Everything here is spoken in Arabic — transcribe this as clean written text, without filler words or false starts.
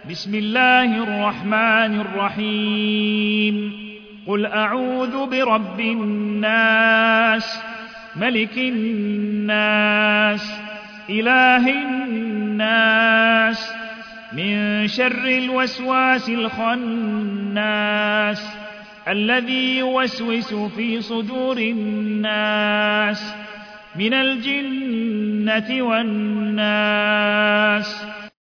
بسم الله الرحمن الرحيم قل أعوذ برب الناس ملك الناس إله الناس من شر الوسواس الخناس الذي يوسوس في صدور الناس من الجنة والناس